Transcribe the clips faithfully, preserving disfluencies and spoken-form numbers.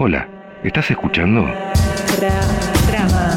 Hola, ¿estás escuchando? Tra, trama,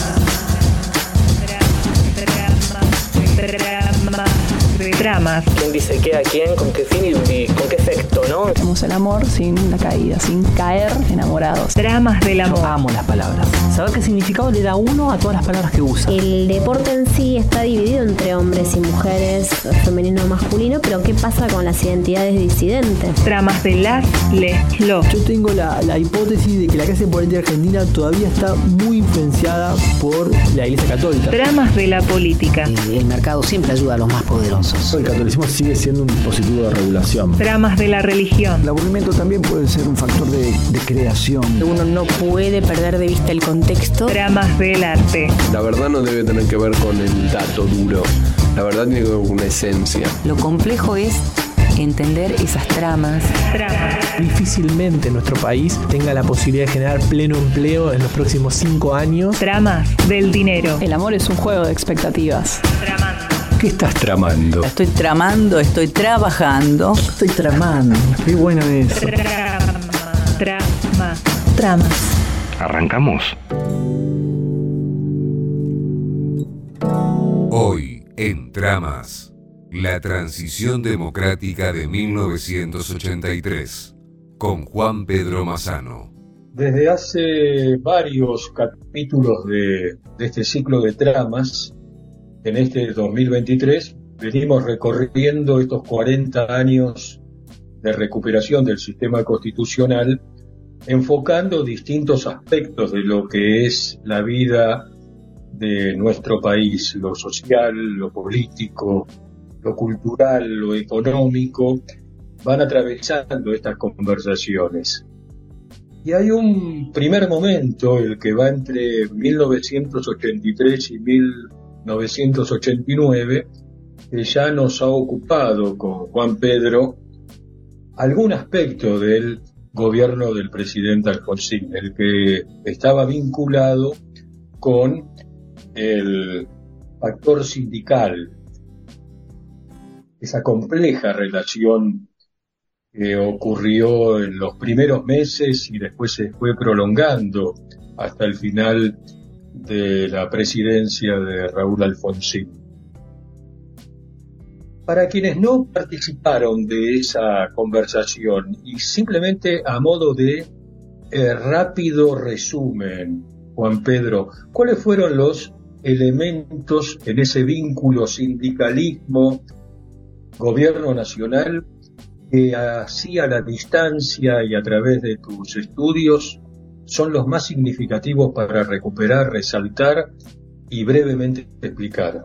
trama, tramas. ¿Quién dice qué a quién? ¿Con qué fin y con qué efecto, no? Hacemos el amor sin la caída, sin caer enamorados. Tramas del amor. Yo amo las palabras. Saber qué significado le da uno a todas las palabras que usa. El deporte en sí está dividido entre hombres y mujeres, femenino o masculino, pero ¿qué pasa con las identidades disidentes? Tramas de las, les, los. Yo tengo la, la hipótesis de que la clase política argentina todavía está muy influenciada por la Iglesia Católica. Tramas de la política. El, el mercado siempre ayuda a los más poderosos. El catolicismo sigue siendo un dispositivo de regulación. Tramas de la religión. El aburrimiento también puede ser un factor de, de creación. Uno no puede perder de vista el contexto. Tramas del arte. La verdad no debe tener que ver con el dato duro. La verdad tiene que ver con una esencia. Lo complejo es entender esas tramas. Tramas. Difícilmente nuestro país tenga la posibilidad de generar pleno empleo en los próximos cinco años. Tramas del dinero. El amor es un juego de expectativas. Tramando. ¿Qué estás tramando? Estoy tramando, estoy trabajando. Estoy tramando. Qué bueno eso. Trama, trama, tramas. ¿Arrancamos? Hoy en Tramas, la transición democrática de mil novecientos ochenta y tres, con Juan Pedro Massano. Desde hace varios capítulos de, de este ciclo de tramas, en este dos mil veintitrés, venimos recorriendo estos cuarenta años de recuperación del sistema constitucional, enfocando distintos aspectos de lo que es la vida de nuestro país, lo social, lo político, lo cultural, lo económico, van atravesando estas conversaciones. Y hay un primer momento, el que va entre mil novecientos ochenta y tres y mil novecientos ochenta y nueve, que ya nos ha ocupado con Juan Pedro algún aspecto del gobierno del presidente Alfonsín, el que estaba vinculado con el factor sindical, esa compleja relación que ocurrió en los primeros meses y después se fue prolongando hasta el final de la presidencia de Raúl Alfonsín. Para quienes no participaron de esa conversación y simplemente a modo de eh, rápido resumen, Juan Pedro, ¿cuáles fueron los elementos en ese vínculo sindicalismo-gobierno nacional que así a la distancia y a través de tus estudios son los más significativos para recuperar, resaltar y brevemente explicar?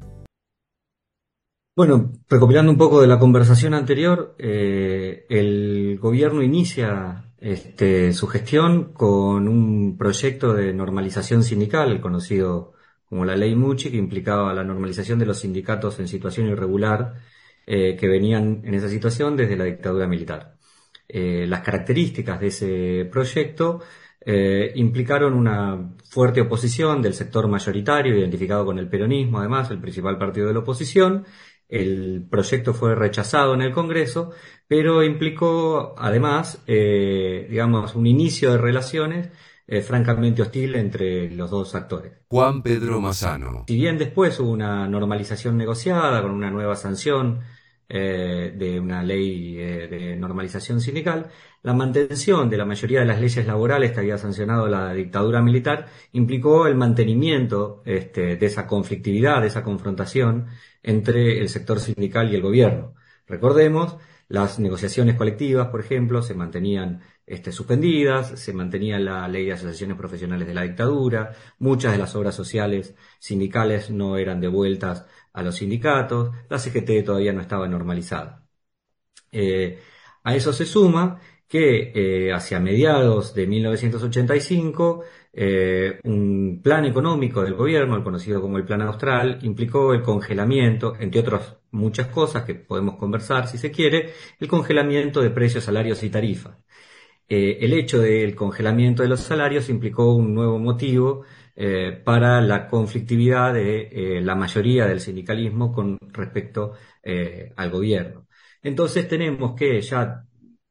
Bueno, recopilando un poco de la conversación anterior, eh, el gobierno inicia este, su gestión con un proyecto de normalización sindical, conocido como la Ley Mucci, que implicaba la normalización de los sindicatos en situación irregular eh, que venían en esa situación desde la dictadura militar. Eh, las características de ese proyecto eh, implicaron una fuerte oposición del sector mayoritario, identificado con el peronismo, además, el principal partido de la oposición. El proyecto fue rechazado en el Congreso, pero implicó además, eh, digamos, un inicio de relaciones eh, francamente hostil entre los dos actores. Juan Pedro Massano. Si bien después hubo una normalización negociada con una nueva sanción eh, de una ley eh, de normalización sindical, la mantención de la mayoría de las leyes laborales que había sancionado la dictadura militar implicó el mantenimiento este, de esa conflictividad, de esa confrontación entre el sector sindical y el gobierno. Recordemos, las negociaciones colectivas, por ejemplo, se mantenían este, suspendidas, se mantenía la ley de asociaciones profesionales de la dictadura, muchas de las obras sociales sindicales no eran devueltas a los sindicatos, la C G T todavía no estaba normalizada. Eh, a eso se suma que eh, hacia mediados de mil novecientos ochenta y cinco eh, un plan económico del gobierno, el conocido como el Plan Austral, implicó el congelamiento, entre otras muchas cosas que podemos conversar si se quiere, el congelamiento de precios, salarios y tarifas. Eh, el hecho del congelamiento de los salarios implicó un nuevo motivo eh, para la conflictividad de eh, la mayoría del sindicalismo con respecto eh, al gobierno. Entonces tenemos que ya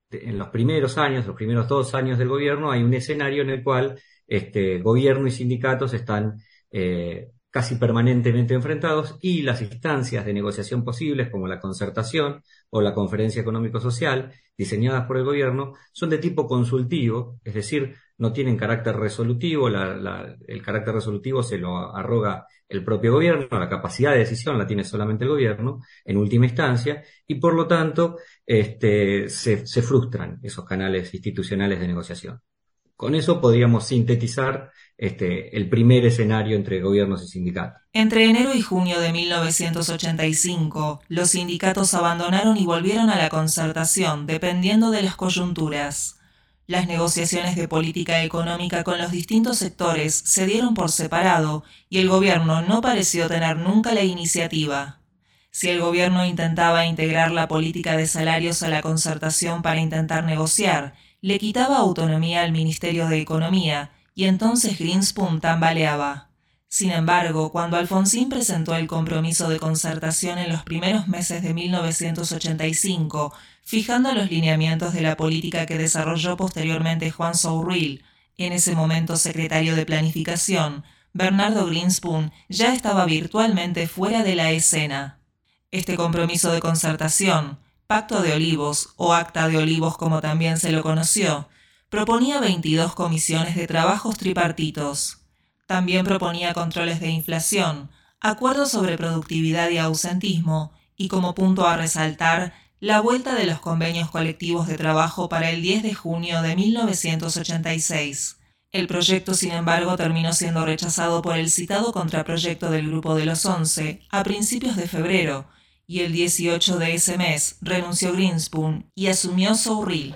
en los primeros años, los primeros dos años del gobierno, hay un escenario en el cual este, gobierno y sindicatos están eh, casi permanentemente enfrentados y las instancias de negociación posibles, como la concertación o la conferencia económico-social, diseñadas por el gobierno, son de tipo consultivo, es decir, no tienen carácter resolutivo, la, la, el carácter resolutivo se lo arroga el propio gobierno, la capacidad de decisión la tiene solamente el gobierno, en última instancia, y por lo tanto este, se, se frustran esos canales institucionales de negociación. Con eso podríamos sintetizar este, el primer escenario entre gobiernos y sindicatos. Entre enero y junio de mil novecientos ochenta y cinco, los sindicatos abandonaron y volvieron a la concertación, dependiendo de las coyunturas. Las negociaciones de política económica con los distintos sectores se dieron por separado y el gobierno no pareció tener nunca la iniciativa. Si el gobierno intentaba integrar la política de salarios a la concertación para intentar negociar, le quitaba autonomía al Ministerio de Economía y entonces Greenspoon tambaleaba. Sin embargo, cuando Alfonsín presentó el compromiso de concertación en los primeros meses de mil novecientos ochenta y cinco, fijando los lineamientos de la política que desarrolló posteriormente Juan Sourril, en ese momento secretario de Planificación, Bernardo Greenspoon ya estaba virtualmente fuera de la escena. Este compromiso de concertación, Pacto de Olivos o Acta de Olivos como también se lo conoció, proponía veintidós comisiones de trabajos tripartitos. También proponía controles de inflación, acuerdos sobre productividad y ausentismo, y como punto a resaltar, la vuelta de los convenios colectivos de trabajo para el diez de junio de mil novecientos ochenta y seis. El proyecto, sin embargo, terminó siendo rechazado por el citado contraproyecto del Grupo de los Once a principios de febrero, y el dieciocho de ese mes renunció Greenspoon y asumió Sourril.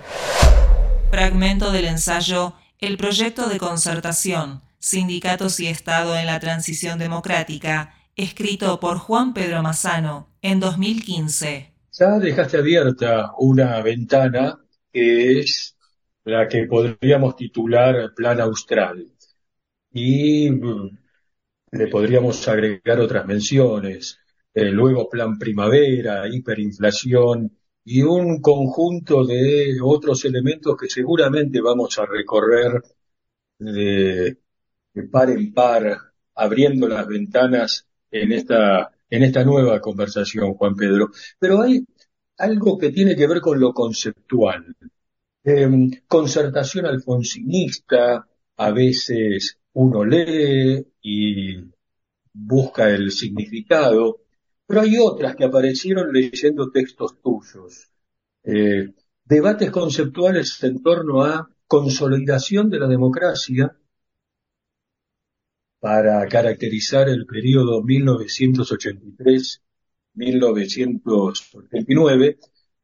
Fragmento del ensayo El proyecto de concertación, Sindicatos y Estado en la Transición Democrática, escrito por Juan Pedro Mazzano en dos mil quince. Ya dejaste abierta una ventana que es la que podríamos titular Plan Austral. Y mm, le podríamos agregar otras menciones. Eh, luego Plan Primavera, hiperinflación y un conjunto de otros elementos que seguramente vamos a recorrer de, de par en par, abriendo las ventanas en esta, en esta nueva conversación, Juan Pedro. Pero hay algo que tiene que ver con lo conceptual. Eh, concertación alfonsinista, a veces uno lee y busca el significado, pero hay otras que aparecieron leyendo textos tuyos. Eh, debates conceptuales en torno a consolidación de la democracia para caracterizar el periodo mil novecientos ochenta y tres a mil novecientos ochenta y nueve,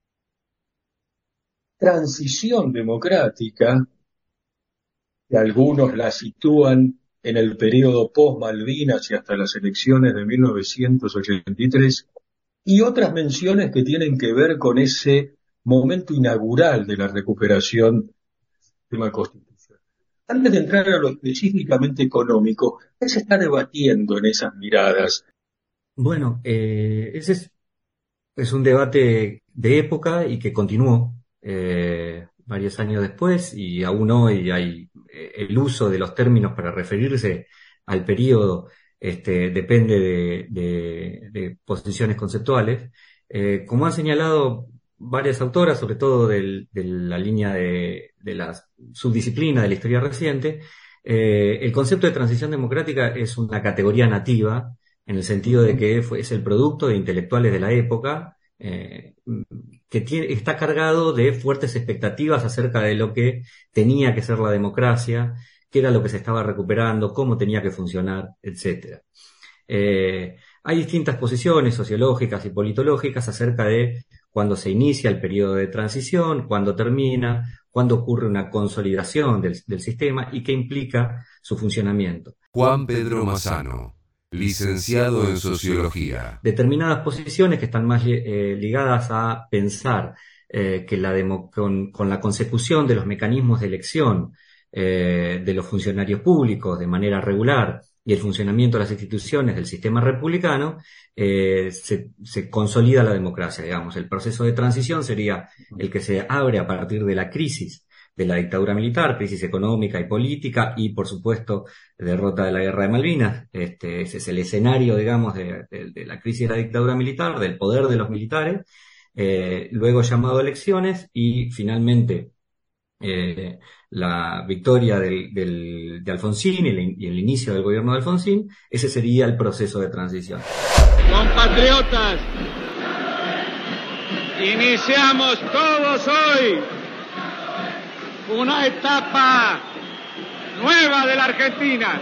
transición democrática, que algunos la sitúan en el periodo post-Malvinas y hasta las elecciones de mil novecientos ochenta y tres, y otras menciones que tienen que ver con ese momento inaugural de la recuperación del sistema constitucional. Antes de entrar a lo específicamente económico, ¿qué se está debatiendo en esas miradas? Bueno, eh, ese es, es un debate de época y que continuó eh, varios años después, y aún hoy hay eh, el uso de los términos para referirse al periodo este, depende de, de, de posiciones conceptuales. Eh, como han señalado varias autoras, sobre todo del, de la línea de, de la subdisciplina de la historia reciente, eh, el concepto de transición democrática es una categoría nativa, en el sentido de que fue, es el producto de intelectuales de la época, eh, que tiene, está cargado de fuertes expectativas acerca de lo que tenía que ser la democracia, qué era lo que se estaba recuperando, cómo tenía que funcionar, etcétera. Eh, hay distintas posiciones sociológicas y politológicas acerca de cuándo se inicia el periodo de transición, cuándo termina, cuándo ocurre una consolidación del, del sistema y qué implica su funcionamiento. Juan Pedro Mazzano, licenciado en Sociología. Determinadas posiciones que están más eh, ligadas a pensar eh, que la demo, con, con la consecución de los mecanismos de elección eh, de los funcionarios públicos de manera regular y el funcionamiento de las instituciones del sistema republicano, eh, se, se consolida la democracia, digamos. El proceso de transición sería el que se abre a partir de la crisis de la dictadura militar, crisis económica y política, y por supuesto derrota de la guerra de Malvinas. Este, ese es el escenario, digamos, de, de, de la crisis de la dictadura militar, del poder de los militares, eh, luego llamado a elecciones, y finalmente eh, la victoria del, del, de Alfonsín y el, y el inicio del gobierno de Alfonsín. Ese sería el proceso de transición. Compatriotas, iniciamos todos hoy una etapa nueva de la Argentina.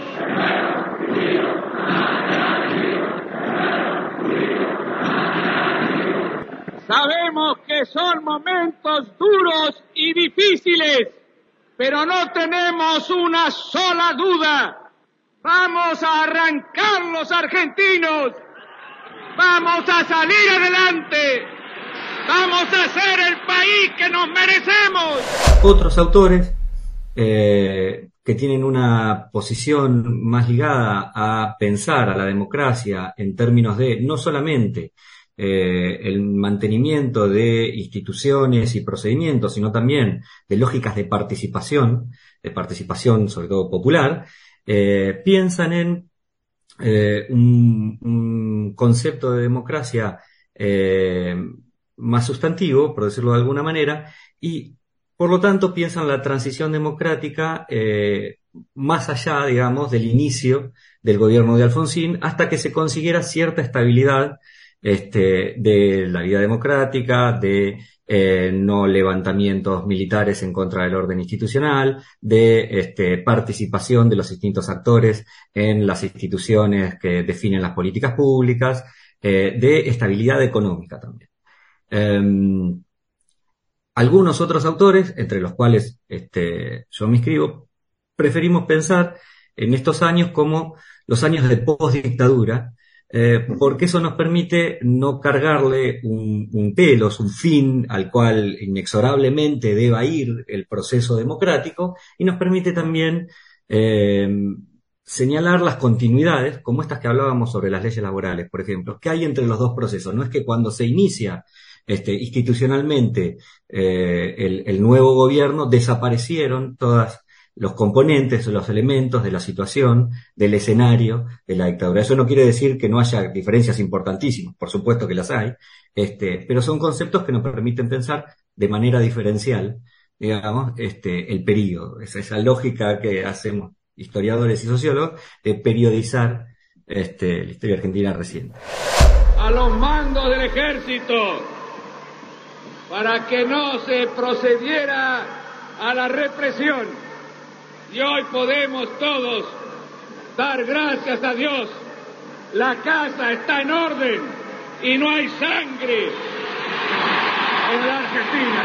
Sabemos que son momentos duros y difíciles, pero no tenemos una sola duda. Vamos a arrancar los argentinos. Vamos a salir adelante. Vamos a ser el país que nos merecemos. Otros autores eh, que tienen una posición más ligada a pensar a la democracia en términos de no solamente eh, el mantenimiento de instituciones y procedimientos, sino también de lógicas de participación, de participación sobre todo popular, eh, piensan en eh, un, un concepto de democracia eh, más sustantivo, por decirlo de alguna manera, y por lo tanto piensan la transición democrática eh, más allá, digamos, del inicio del gobierno de Alfonsín, hasta que se consiguiera cierta estabilidad este, de la vida democrática, de eh, no levantamientos militares en contra del orden institucional, de este, participación de los distintos actores en las instituciones que definen las políticas públicas, eh, de estabilidad económica también. Um, algunos otros autores, entre los cuales este, yo me inscribo, preferimos pensar en estos años como los años de postdictadura, eh, porque eso nos permite no cargarle un, un telos, un fin al cual inexorablemente deba ir el proceso democrático, y nos permite también eh, señalar las continuidades, como estas que hablábamos sobre las leyes laborales, por ejemplo, que hay entre los dos procesos. No es que cuando se inicia Este, institucionalmente eh, el, el nuevo gobierno desaparecieron todos los componentes, los elementos de la situación, del escenario de la dictadura. Eso no quiere decir que no haya diferencias importantísimas, por supuesto que las hay, este, pero son conceptos que nos permiten pensar de manera diferencial, digamos, este, el periodo. Esa, esa lógica que hacemos historiadores y sociólogos de periodizar este, la historia argentina reciente. A los mandos del ejército, para que no se procediera a la represión. Y hoy podemos todos dar gracias a Dios. La casa está en orden y no hay sangre en la Argentina.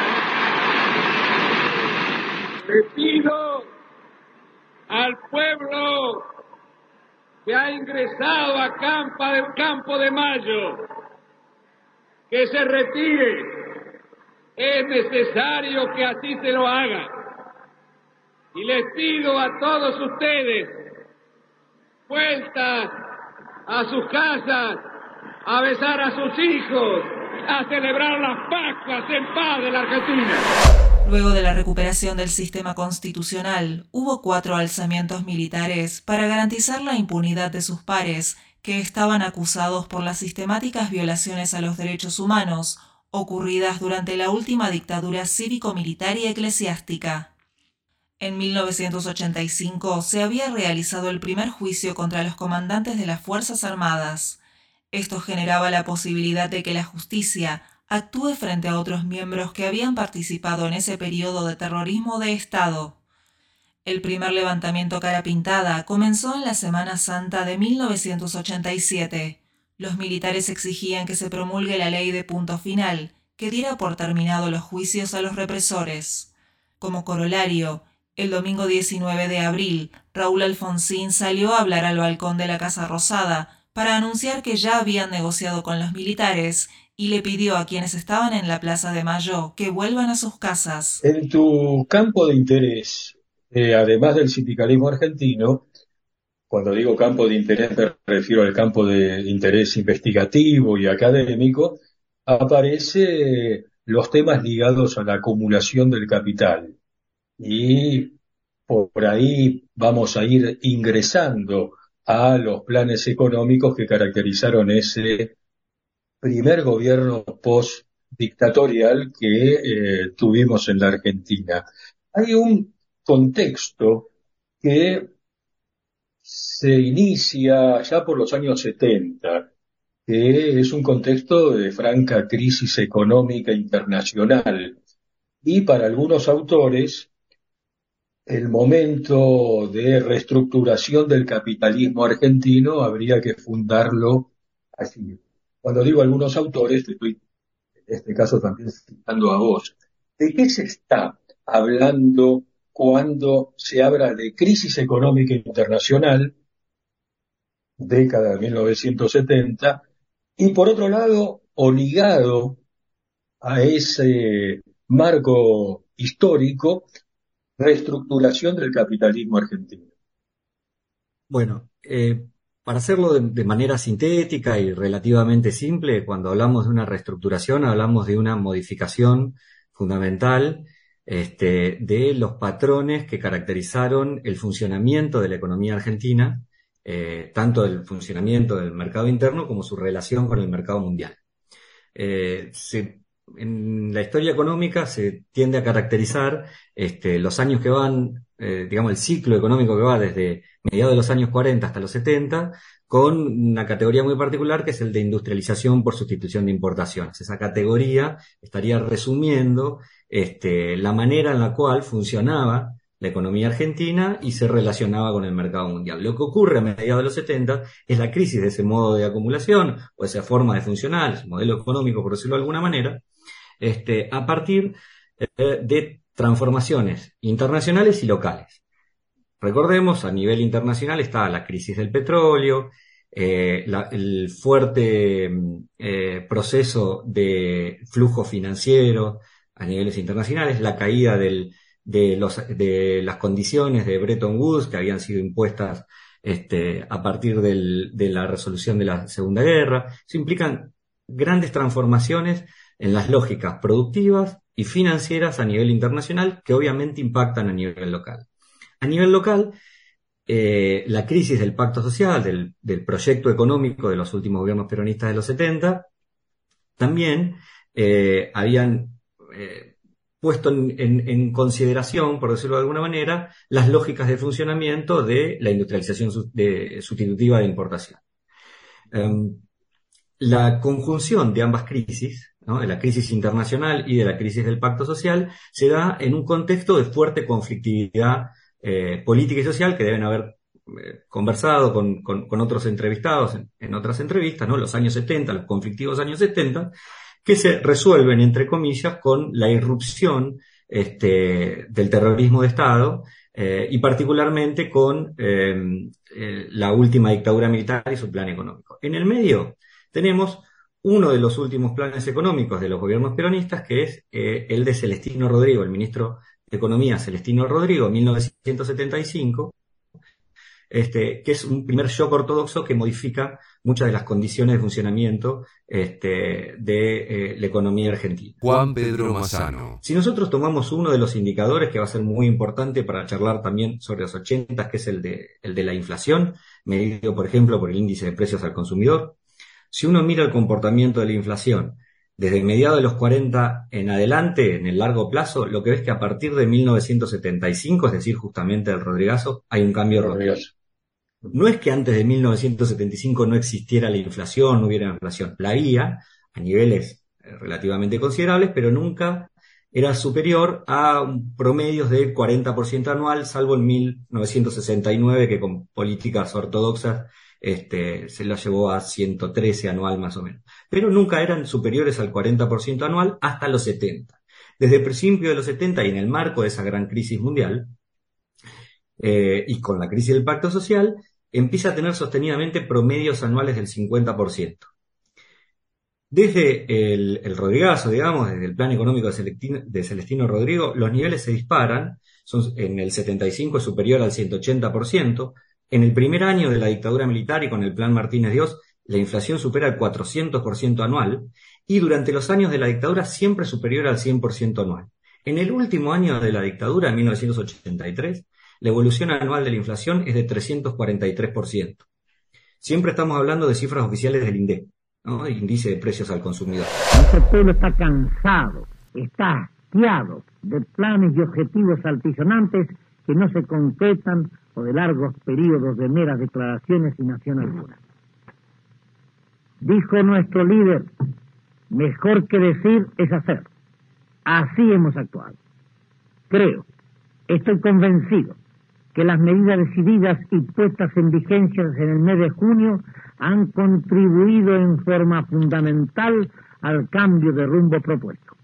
Le pido al pueblo que ha ingresado a Campo de Mayo que se retire. Es necesario que así se lo haga. Y les pido a todos ustedes, vueltas a sus casas, a besar a sus hijos, a celebrar las Pascuas en paz de la Argentina. Luego de la recuperación del sistema constitucional, hubo cuatro alzamientos militares para garantizar la impunidad de sus pares, que estaban acusados por las sistemáticas violaciones a los derechos humanos ocurridas durante la última dictadura cívico-militar y eclesiástica. En mil novecientos ochenta y cinco se había realizado el primer juicio contra los comandantes de las Fuerzas Armadas. Esto generaba la posibilidad de que la justicia actúe frente a otros miembros que habían participado en ese periodo de terrorismo de Estado. El primer levantamiento cara pintada comenzó en la Semana Santa de mil novecientos ochenta y siete. Los militares exigían que se promulgue la ley de punto final, que diera por terminado los juicios a los represores. Como corolario, el domingo diecinueve de abril, Raúl Alfonsín salió a hablar al balcón de la Casa Rosada para anunciar que ya habían negociado con los militares y le pidió a quienes estaban en la Plaza de Mayo que vuelvan a sus casas. En tu campo de interés, eh, además del sindicalismo argentino, Cuando digo campo de interés me refiero al campo de interés investigativo y académico, aparecen los temas ligados a la acumulación del capital. Y por ahí vamos a ir ingresando a los planes económicos que caracterizaron ese primer gobierno post-dictatorial que eh, tuvimos en la Argentina. Hay un contexto que se inicia ya por los años setenta, que es un contexto de franca crisis económica internacional. Y para algunos autores, el momento de reestructuración del capitalismo argentino habría que fundarlo así. Cuando digo algunos autores, te estoy en este caso también citando a vos. ¿De qué se está hablando cuando se habla de crisis económica internacional, década de mil novecientos setenta, y por otro lado, o ligado a ese marco histórico, reestructuración del capitalismo argentino? Bueno, eh, para hacerlo de, de manera sintética y relativamente simple, cuando hablamos de una reestructuración, hablamos de una modificación fundamental este, de los patrones que caracterizaron el funcionamiento de la economía argentina, eh, tanto el funcionamiento del mercado interno como su relación con el mercado mundial. Eh, se, en la historia económica se tiende a caracterizar este, los años que van, eh, digamos, el ciclo económico que va desde mediados de los años cuarenta hasta los setenta, con una categoría muy particular que es el de industrialización por sustitución de importaciones. Esa categoría estaría resumiendo este, la manera en la cual funcionaba la economía argentina y se relacionaba con el mercado mundial. Lo que ocurre a mediados de los setenta es la crisis de ese modo de acumulación o esa forma de funcionar, ese modelo económico, por decirlo de alguna manera, este, a partir eh, de transformaciones internacionales y locales. Recordemos, a nivel internacional está la crisis del petróleo, eh, la, el fuerte eh, proceso de flujo financiero a niveles internacionales, la caída del, de, los, de las condiciones de Bretton Woods que habían sido impuestas este, a partir del, de la resolución de la Segunda Guerra. Eso implican grandes transformaciones en las lógicas productivas y financieras a nivel internacional que obviamente impactan a nivel local. A nivel local, eh, la crisis del pacto social, del, del proyecto económico de los últimos gobiernos peronistas de los setenta, también eh, habían eh, puesto en, en, en consideración, por decirlo de alguna manera, las lógicas de funcionamiento de la industrialización su, de, sustitutiva de importación. Um, la conjunción de ambas crisis, ¿no?, de la crisis internacional y de la crisis del pacto social, se da en un contexto de fuerte conflictividad Eh, política y social que deben haber eh, conversado con, con, con otros entrevistados en, en otras entrevistas, ¿no? Los años setenta, los conflictivos años setenta, que se resuelven, entre comillas, con la irrupción este, del terrorismo de Estado eh, y particularmente con eh, eh, la última dictadura militar y su plan económico. En el medio tenemos uno de los últimos planes económicos de los gobiernos peronistas, que es eh, el de Celestino Rodrigo, el ministro de Economía Celestino Rodrigo, mil novecientos setenta y cinco, este, que es un primer shock ortodoxo que modifica muchas de las condiciones de funcionamiento este, de eh, la economía argentina. Juan Pedro Mazzano. Si nosotros tomamos uno de los indicadores que va a ser muy importante para charlar también sobre los ochenta, que es el de, el de la inflación, medido por ejemplo por el índice de precios al consumidor, si uno mira el comportamiento de la inflación desde mediados de los cuarenta en adelante, en el largo plazo, lo que ves que a partir de mil novecientos setenta y cinco, es decir, justamente el Rodrigazo, hay un cambio rotundo. No es que antes de mil novecientos setenta y cinco no existiera la inflación, no hubiera inflación. La había a niveles relativamente considerables, pero nunca era superior a un promedios de cuarenta por ciento anual, salvo en mil novecientos sesenta y nueve, que con políticas ortodoxas Este, se lo llevó a ciento trece anual más o menos. Pero nunca eran superiores al cuarenta por ciento anual hasta los setenta. Desde el principio de los setenta y en el marco de esa gran crisis mundial, eh, y con la crisis del pacto social, empieza a tener sostenidamente promedios anuales del cincuenta por ciento. Desde el, el Rodrigazo, digamos, desde el plan económico de Celestino, de Celestino Rodrigo, los niveles se disparan, son, en el setenta y cinco es superior al ciento ochenta por ciento, En el primer año de la dictadura militar y con el Plan Martínez Dios, la inflación supera el cuatrocientos por ciento anual y durante los años de la dictadura siempre superior al cien por ciento anual. En el último año de la dictadura, en mil novecientos ochenta y tres, la evolución anual de la inflación es de trescientos cuarenta y tres por ciento. Siempre estamos hablando de cifras oficiales del INDEC, ¿no? Índice de Precios al Consumidor. Este pueblo está cansado, está hastiado de planes y objetivos altisonantes que no se concretan o de largos periodos de meras declaraciones sin acción alguna. Dijo nuestro líder, mejor que decir es hacer. Así hemos actuado. Creo, estoy convencido que las medidas decididas y puestas en vigencia en el mes de junio han contribuido en forma fundamental al cambio de rumbo propuesto.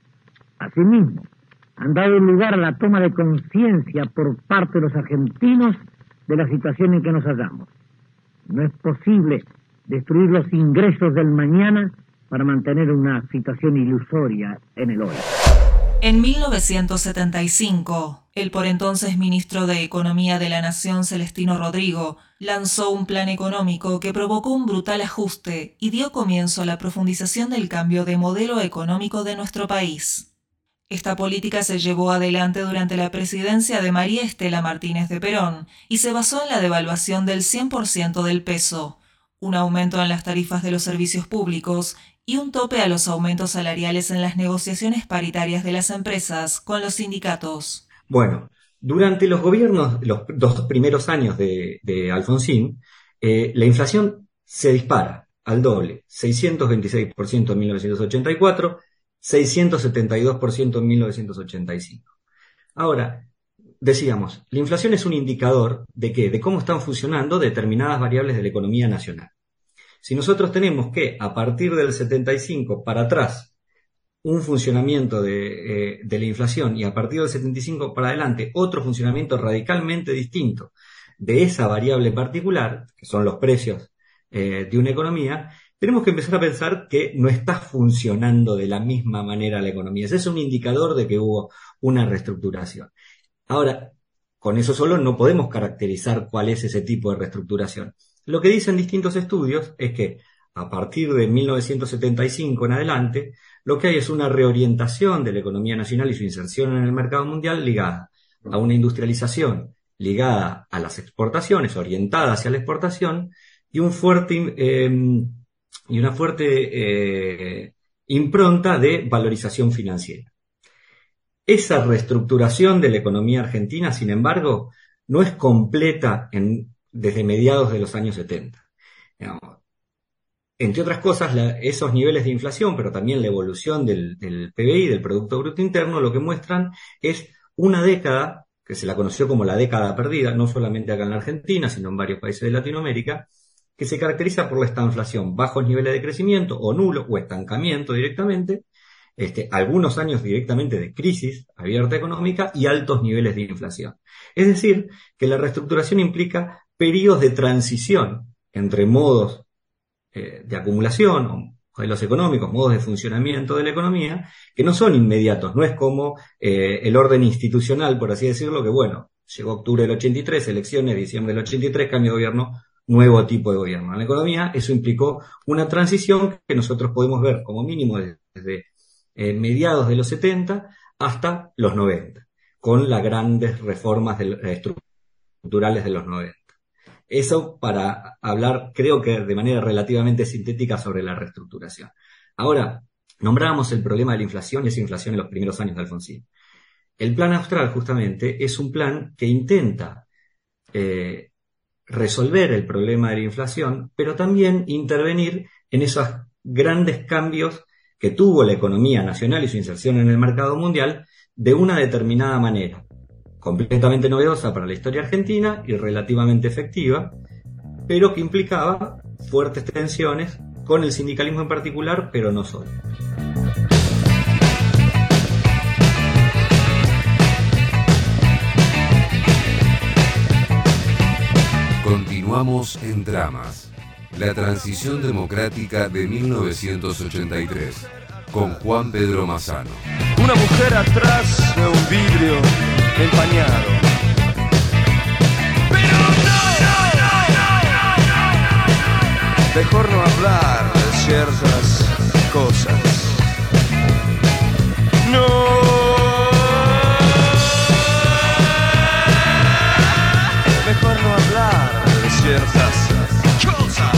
Asimismo, han dado lugar a la toma de conciencia por parte de los argentinos de la situación en que nos hallamos. No es posible destruir los ingresos del mañana para mantener una situación ilusoria en el hoy. En mil novecientos setenta y cinco, el por entonces ministro de Economía de la Nación, Celestino Rodrigo, lanzó un plan económico que provocó un brutal ajuste y dio comienzo a la profundización del cambio de modelo económico de nuestro país. Esta política se llevó adelante durante la presidencia de María Estela Martínez de Perón y se basó en la devaluación del cien por ciento del peso, un aumento en las tarifas de los servicios públicos y un tope a los aumentos salariales en las negociaciones paritarias de las empresas con los sindicatos. Bueno, durante los gobiernos, los dos primeros años de, de Alfonsín, eh, la inflación se dispara al doble, seiscientos veintiséis por ciento en mil novecientos ochenta y cuatro, seiscientos setenta y dos por ciento en mil novecientos ochenta y cinco. Ahora, decíamos, la inflación es un indicador de qué, de cómo están funcionando determinadas variables de la economía nacional. Si nosotros tenemos que, a partir del setenta y cinco para atrás, un funcionamiento de, eh, de la inflación y a partir del setenta y cinco para adelante otro funcionamiento radicalmente distinto de esa variable particular, que son los precios eh, de una economía, tenemos que empezar a pensar que no está funcionando de la misma manera la economía. Ese es un indicador de que hubo una reestructuración. Ahora, con eso solo no podemos caracterizar cuál es ese tipo de reestructuración. Lo que dicen distintos estudios es que a partir de mil novecientos setenta y cinco en adelante, lo que hay es una reorientación de la economía nacional y su inserción en el mercado mundial ligada a una industrialización, ligada a las exportaciones, orientada hacia la exportación, y un fuerte eh, y una fuerte eh, impronta de valorización financiera. Esa reestructuración de la economía argentina, sin embargo, no es completa en desde mediados de los años setenta. Digamos, entre otras cosas, la, esos niveles de inflación, pero también la evolución del, del P B I, del Producto Bruto Interno, lo que muestran es una década, que se la conoció como la década perdida, no solamente acá en la Argentina, sino en varios países de Latinoamérica, que se caracteriza por la estanflación, bajos niveles de crecimiento, o nulo, o estancamiento directamente, este, algunos años directamente de crisis abierta económica y altos niveles de inflación. Es decir, que la reestructuración implica periodos de transición entre modos eh, de acumulación o modelos económicos, modos de funcionamiento de la economía, que no son inmediatos. No es como eh, el orden institucional, por así decirlo, que bueno, llegó octubre del ochenta y tres, elecciones, diciembre del ochenta y tres, cambio de gobierno, nuevo tipo de gobierno. En la economía eso implicó una transición que nosotros podemos ver como mínimo desde eh, mediados de los setenta hasta los noventa, con las grandes reformas de, eh, estructurales de los noventa. Eso para hablar, creo que de manera relativamente sintética, sobre la reestructuración. Ahora, nombrábamos el problema de la inflación y esa inflación en los primeros años de Alfonsín. El plan austral, justamente, es un plan que intenta eh, resolver el problema de la inflación, pero también intervenir en esos grandes cambios que tuvo la economía nacional y su inserción en el mercado mundial de una determinada manera, completamente novedosa para la historia argentina y relativamente efectiva, pero que implicaba fuertes tensiones con el sindicalismo en particular, pero no solo. Continuamos en Dramas, la transición democrática de mil novecientos ochenta y tres, con Juan Pedro Mazzano. Una mujer atrás de un vidrio empañado. Pero no, no. ciertas cosas. No, mejor no hablar de ciertas cosas.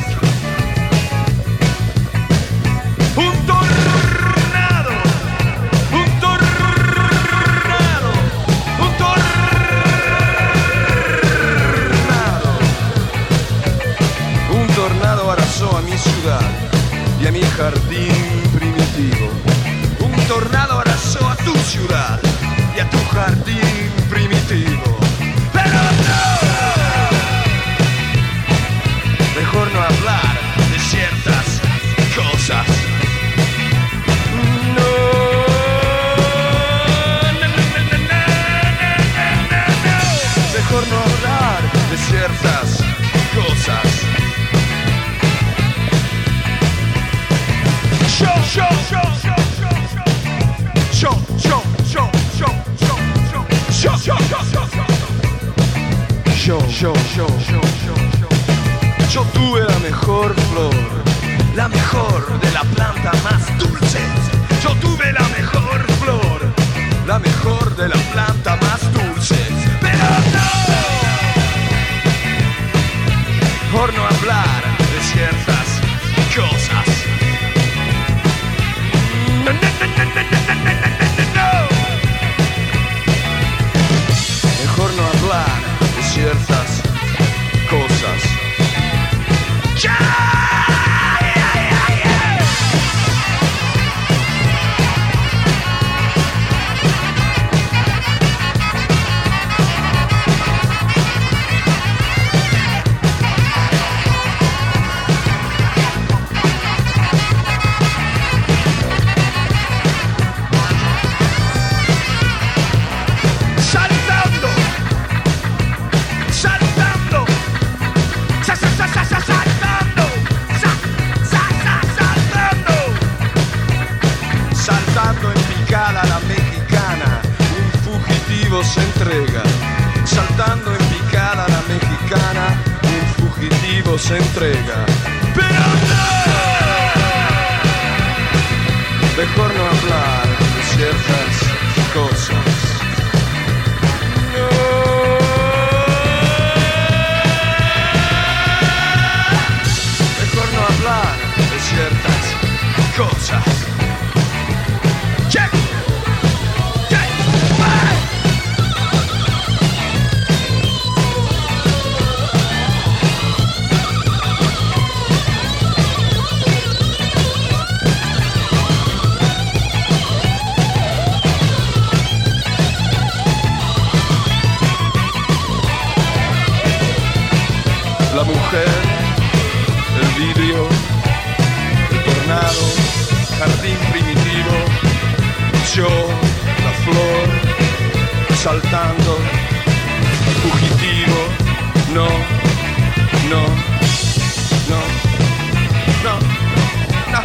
Un tornado, un tornado, un tornado. Un tornado arrasó a mi ciudad y a mi jardín primitivo. Un tornado arrasó a tu ciudad y a tu jardín primitivo. Pero no, mejor no hablar de ciertas cosas. No, no, no, no, no, no, no, no. Mejor no hablar de ciertas cosas. Yo, yo, yo, yo, yo, yo, yo, yo, yo, yo, yo, yo, yo, yo, yo, yo, yo, yo tuve la mejor flor, la mejor de la planta más dulce. Yo tuve la mejor flor, la mejor de la planta más dulce. Pero no, por no hablar de ciertas cosas. No, no, no, no, no, no, no, no, no. Mejor no hablar de ciertas cosas. ¡Ya! Saltando, saltando, sa, sa, sa, sa, sa, saltando, sa, sa, sa, saltando, saltando en picada la mexicana, un fugitivo se entrega. Saltando en picada la mexicana, un fugitivo se entrega. Pero no, mejor no hablar de ciertas cosas. Mejor no hablar de ciertas cosas. Check. Check. Bye. La mujer, el vidrio, el tornado, jardín primitivo, yo, la flor, saltando, fugitivo, no, no, no, no, no.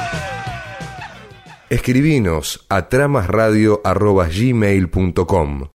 Escribinos a tramasradio arroba gmail punto com.